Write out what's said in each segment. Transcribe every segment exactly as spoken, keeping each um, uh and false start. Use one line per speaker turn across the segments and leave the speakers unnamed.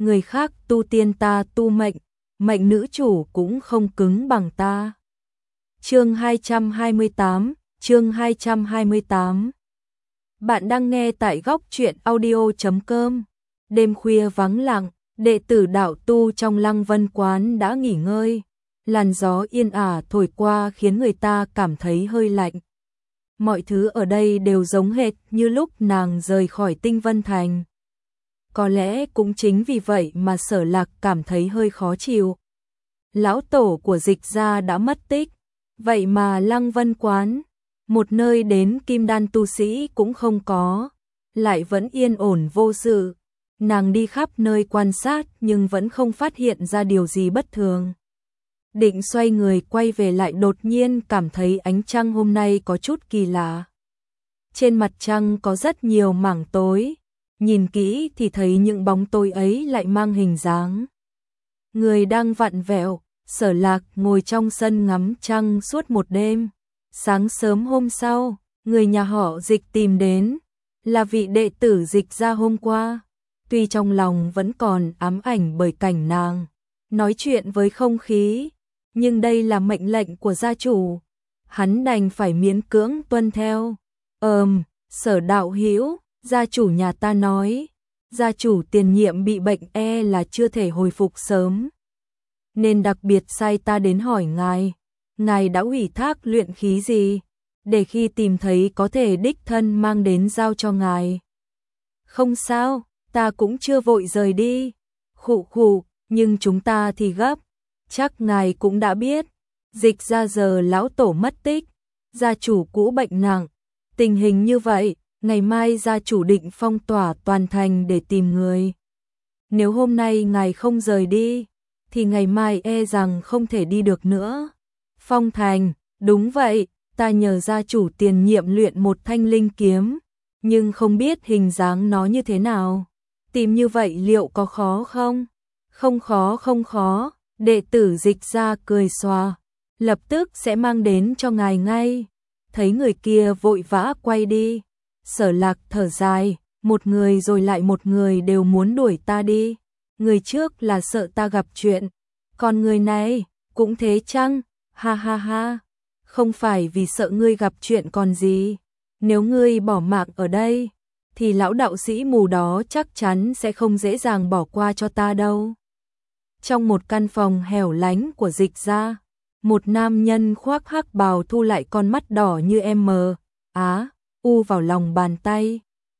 người khác tu tiên ta tu mệnh, mệnh nữ chủ cũng không cứng bằng ta. Chương hai trăm hai mươi tám, chương hai trăm hai mươi tám. Bạn đang nghe tại góc truyện audio chấm com. Đêm khuya vắng lặng, đệ tử đạo tu trong Lăng Vân quán đã nghỉ ngơi. Làn gió yên ả thổi qua khiến người ta cảm thấy hơi lạnh. Mọi thứ ở đây đều giống hệt như lúc nàng rời khỏi Tinh Vân Thành. Có lẽ cũng chính vì vậy mà Sở Lạc cảm thấy hơi khó chịu. Lão tổ của Dịch gia đã mất tích, vậy mà Lăng Vân quán, một nơi đến kim đan tu sĩ cũng không có, lại vẫn yên ổn vô sự. Nàng đi khắp nơi quan sát nhưng vẫn không phát hiện ra điều gì bất thường. Định xoay người quay về lại đột nhiên cảm thấy ánh trăng hôm nay có chút kỳ lạ. Trên mặt trăng có rất nhiều mảng tối, nhìn kỹ thì thấy những bóng tối ấy lại mang hình dáng người đang vặn vẹo. Sở Lạc ngồi trong sân ngắm trăng suốt một đêm. Sáng sớm hôm sau, người nhà họ Dịch tìm đến, là vị đệ tử Dịch gia hôm qua. Tuy trong lòng vẫn còn ám ảnh bởi cảnh nàng nói chuyện với không khí, nhưng đây là mệnh lệnh của gia chủ, hắn đành phải miễn cưỡng tuân theo. Ờm, Sở đạo hữu, gia chủ nhà ta nói, gia chủ tiền nhiệm bị bệnh e là chưa thể hồi phục sớm, nên đặc biệt sai ta đến hỏi ngài, ngài đã ủy thác luyện khí gì, để khi tìm thấy có thể đích thân mang đến giao cho ngài. Không sao, ta cũng chưa vội rời đi. Khụ khụ, nhưng chúng ta thì gấp. Chắc ngài cũng đã biết, Dịch gia giờ lão tổ mất tích, gia chủ cũ bệnh nặng. Tình hình như vậy, ngày mai gia chủ định phong tỏa toàn thành để tìm người. Nếu hôm nay ngài không rời đi, thì ngày mai e rằng không thể đi được nữa. Phong thành, đúng vậy, ta nhờ gia chủ tiền nhiệm luyện một thanh linh kiếm, nhưng không biết hình dáng nó như thế nào. Tìm như vậy liệu có khó không? Không khó không khó, đệ tử Dịch gia cười xòa, lập tức sẽ mang đến cho ngài ngay. Thấy người kia vội vã quay đi, Sở Lạc thở dài, một người rồi lại một người đều muốn đuổi ta đi. Người trước là sợ ta gặp chuyện, còn người này cũng thế chăng? Ha ha ha, không phải vì sợ ngươi gặp chuyện còn gì. Nếu ngươi bỏ mạng ở đây, thì lão đạo sĩ mù đó chắc chắn sẽ không dễ dàng bỏ qua cho ta đâu. Trong một căn phòng hẻo lánh của Dịch gia, một nam nhân khoác hắc bào thu lại con mắt đỏ như em mờ, á, u vào lòng bàn tay.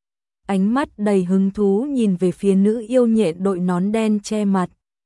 Ánh mắt đầy hứng thú nhìn về phía nữ yêu nhện đội nón đen che mặt.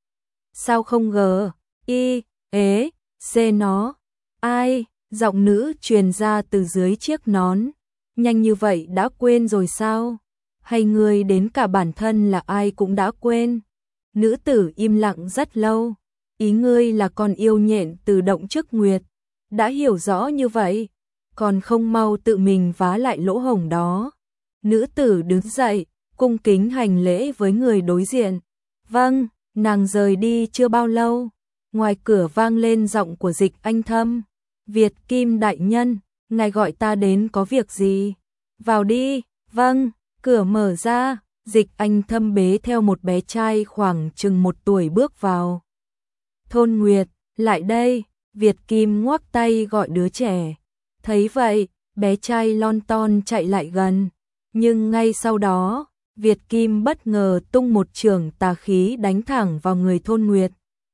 Sao không gờ, y, ế, xê nó, ai, giọng nữ truyền ra từ dưới chiếc nón. Nhanh như vậy đã quên rồi sao? Hay ngươi đến cả bản thân là ai cũng đã quên? Nữ tử im lặng rất lâu. Ý ngươi là con yêu nhện từ động trước nguyệt. Đã hiểu rõ như vậy, còn không mau tự mình vá lại lỗ hổng đó. Nữ tử đứng dậy, cung kính hành lễ với người đối diện. Vâng, nàng rời đi chưa bao lâu. Ngoài cửa vang lên giọng của Dịch Anh Thâm. Việt Kim đại nhân, ngài gọi ta đến có việc gì? Vào đi. Vâng, cửa mở ra, Dịch Anh Thâm bế theo một bé trai khoảng chừng một tuổi bước vào. Thôn Nguyệt, lại đây, Việt Kim ngoắc tay gọi đứa trẻ. Thấy vậy, bé trai lon ton chạy lại gần. Nhưng ngay sau đó, Việt Kim bất ngờ tung một chưởng tà khí đánh thẳng vào người Thôn Nguyệt.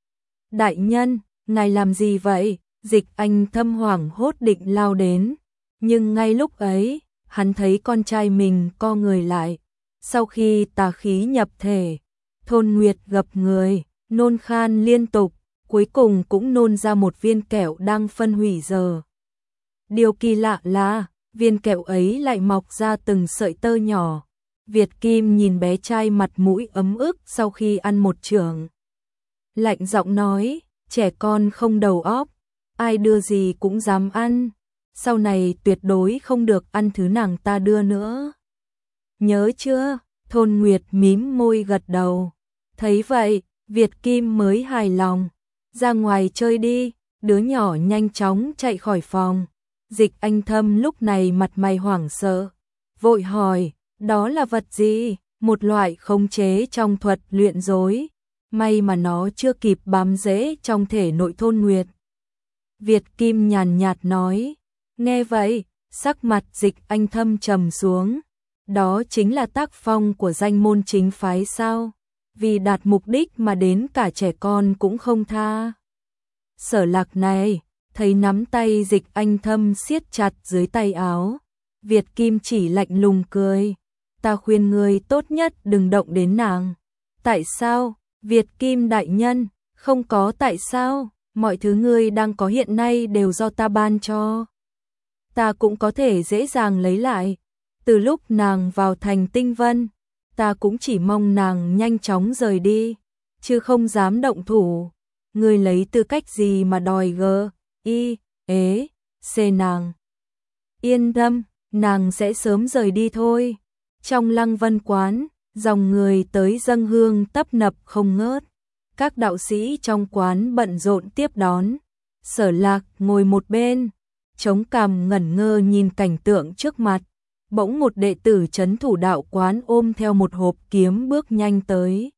Đại nhân, ngài làm gì vậy? Dịch Anh Thâm hoảng hốt định lao đến. Nhưng ngay lúc ấy, hắn thấy con trai mình co người lại. Sau khi tà khí nhập thể, Thôn Nguyệt gập người, nôn khan liên tục, cuối cùng cũng nôn ra một viên kẹo đang phân hủy giờ. Điều kỳ lạ là, viên kẹo ấy lại mọc ra từng sợi tơ nhỏ. Việt Kim nhìn bé trai mặt mũi ấm ức sau khi ăn một chưởng. Lạnh giọng nói, trẻ con không đầu óc, ai đưa gì cũng dám ăn. Sau này tuyệt đối không được ăn thứ nàng ta đưa nữa. Nhớ chưa? Thôn Nguyệt mím môi gật đầu. Thấy vậy, Việt Kim mới hài lòng. Ra ngoài chơi đi, đứa nhỏ nhanh chóng chạy khỏi phòng. Dịch Anh Thâm lúc này mặt mày hoảng sợ, vội hỏi, đó là vật gì? một loại khống chế trong thuật luyện dối, may mà nó chưa kịp bám rễ trong thể nội Thôn Nguyệt. Việt Kim nhàn nhạt nói, nghe vậy, sắc mặt Dịch Anh thâm trầm xuống, đó chính là tác phong của danh môn chính phái sao, vì đạt mục đích mà đến cả trẻ con cũng không tha. Sở Lạc này, thấy nắm tay Dịch Anh thâm siết chặt dưới tay áo, Việt Kim chỉ lạnh lùng cười, ta khuyên ngươi tốt nhất đừng động đến nàng. Tại sao? Việt Kim đại nhân, không có tại sao, mọi thứ ngươi đang có hiện nay đều do ta ban cho. Ta cũng có thể dễ dàng lấy lại. Từ lúc nàng vào thành Tinh Vân, ta cũng chỉ mong nàng nhanh chóng rời đi, chứ không dám động thủ. Ngươi lấy tư cách gì mà đòi gờ, y, ế, xê nàng. Yên tâm, nàng sẽ sớm rời đi thôi. Trong Lăng Vân quán, dòng người tới dâng hương tấp nập không ngớt. Các đạo sĩ trong quán bận rộn tiếp đón. Sở Lạc ngồi một bên, chống cằm ngẩn ngơ nhìn cảnh tượng trước mặt. Bỗng một đệ tử trấn thủ đạo quán ôm theo một hộp kiếm bước nhanh tới.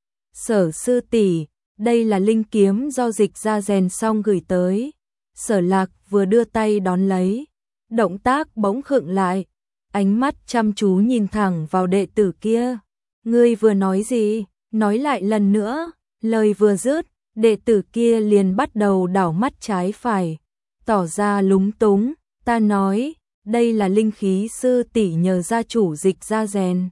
Sở sư tỷ, đây là linh kiếm do Dịch ra rèn xong gửi tới. Sở Lạc vừa đưa tay đón lấy, động tác bỗng khựng lại, ánh mắt chăm chú nhìn thẳng vào đệ tử kia. Ngươi vừa nói gì? Nói lại lần nữa. Lời vừa dứt, đệ tử kia liền bắt đầu đảo mắt trái phải, tỏ ra lúng túng. Ta nói, đây là linh khí sư tỷ nhờ gia chủ Dịch ra rèn.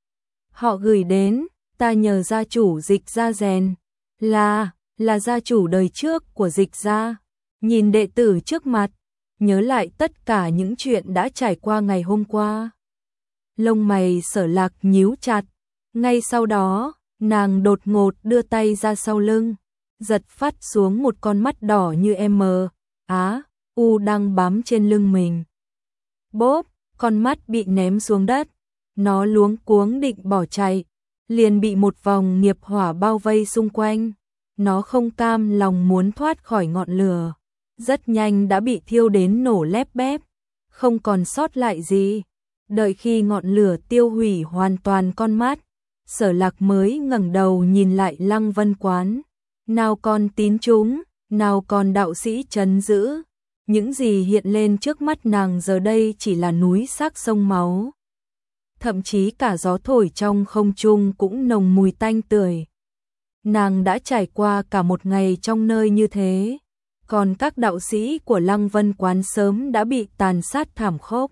Họ gửi đến, ta nhờ gia chủ Dịch ra rèn. Là, là gia chủ đời trước của Dịch gia. Nhìn đệ tử trước mặt, nhớ lại tất cả những chuyện đã trải qua ngày hôm qua. Lông mày Sở Lạc nhíu chặt, ngay sau đó, nàng đột ngột đưa tay ra sau lưng, giật phát xuống một con mắt đỏ như M, Á, U đang bám trên lưng mình. Bốp, con mắt bị ném xuống đất, nó luống cuống định bỏ chạy, liền bị một vòng nghiệp hỏa bao vây xung quanh. Nó không cam lòng muốn thoát khỏi ngọn lửa, rất nhanh đã bị thiêu đến nổ lép bép, không còn sót lại gì. Đợi khi ngọn lửa tiêu hủy hoàn toàn con mắt, Sở Lạc mới ngẩng đầu nhìn lại Lăng Vân quán. Nào còn tín chúng, nào còn đạo sĩ trấn giữ, những gì hiện lên trước mắt nàng giờ đây chỉ là núi xác sông máu. Thậm chí cả gió thổi trong không trung cũng nồng mùi tanh tưởi. Nàng đã trải qua cả một ngày trong nơi như thế, còn các đạo sĩ của Lăng Vân quán sớm đã bị tàn sát thảm khốc.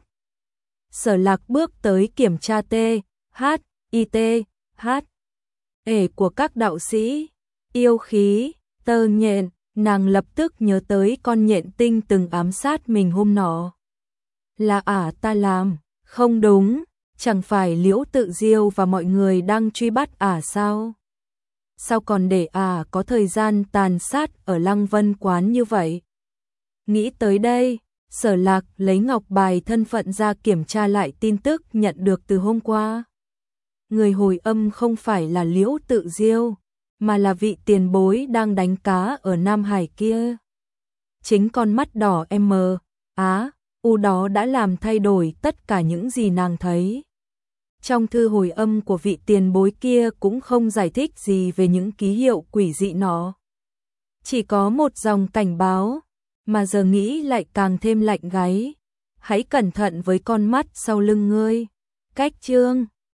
Sở Lạc bước tới kiểm tra T, H, I T, H, ể của các đạo sĩ, yêu khí, tơ nhện, nàng lập tức nhớ tới con nhện tinh từng ám sát mình hôm nọ. Là ả ta làm, không đúng, chẳng phải Liễu Tự Diêu và mọi người đang truy bắt ả sao? Sao còn để ả có thời gian tàn sát ở Lăng Vân quán như vậy? Nghĩ tới đây, Sở Lạc lấy ngọc bài thân phận ra kiểm tra lại tin tức nhận được từ hôm qua. Người hồi âm không phải là Liễu Tự Diêu, mà là vị tiền bối đang đánh cá ở Nam Hải kia. Chính con mắt đỏ M, Á, U đó đã làm thay đổi tất cả những gì nàng thấy. Trong thư hồi âm của vị tiền bối kia cũng không giải thích gì về những ký hiệu quỷ dị nó. Chỉ có một dòng cảnh báo, mà giờ nghĩ lại càng thêm lạnh gáy. Hãy cẩn thận với con mắt sau lưng ngươi. Cách chương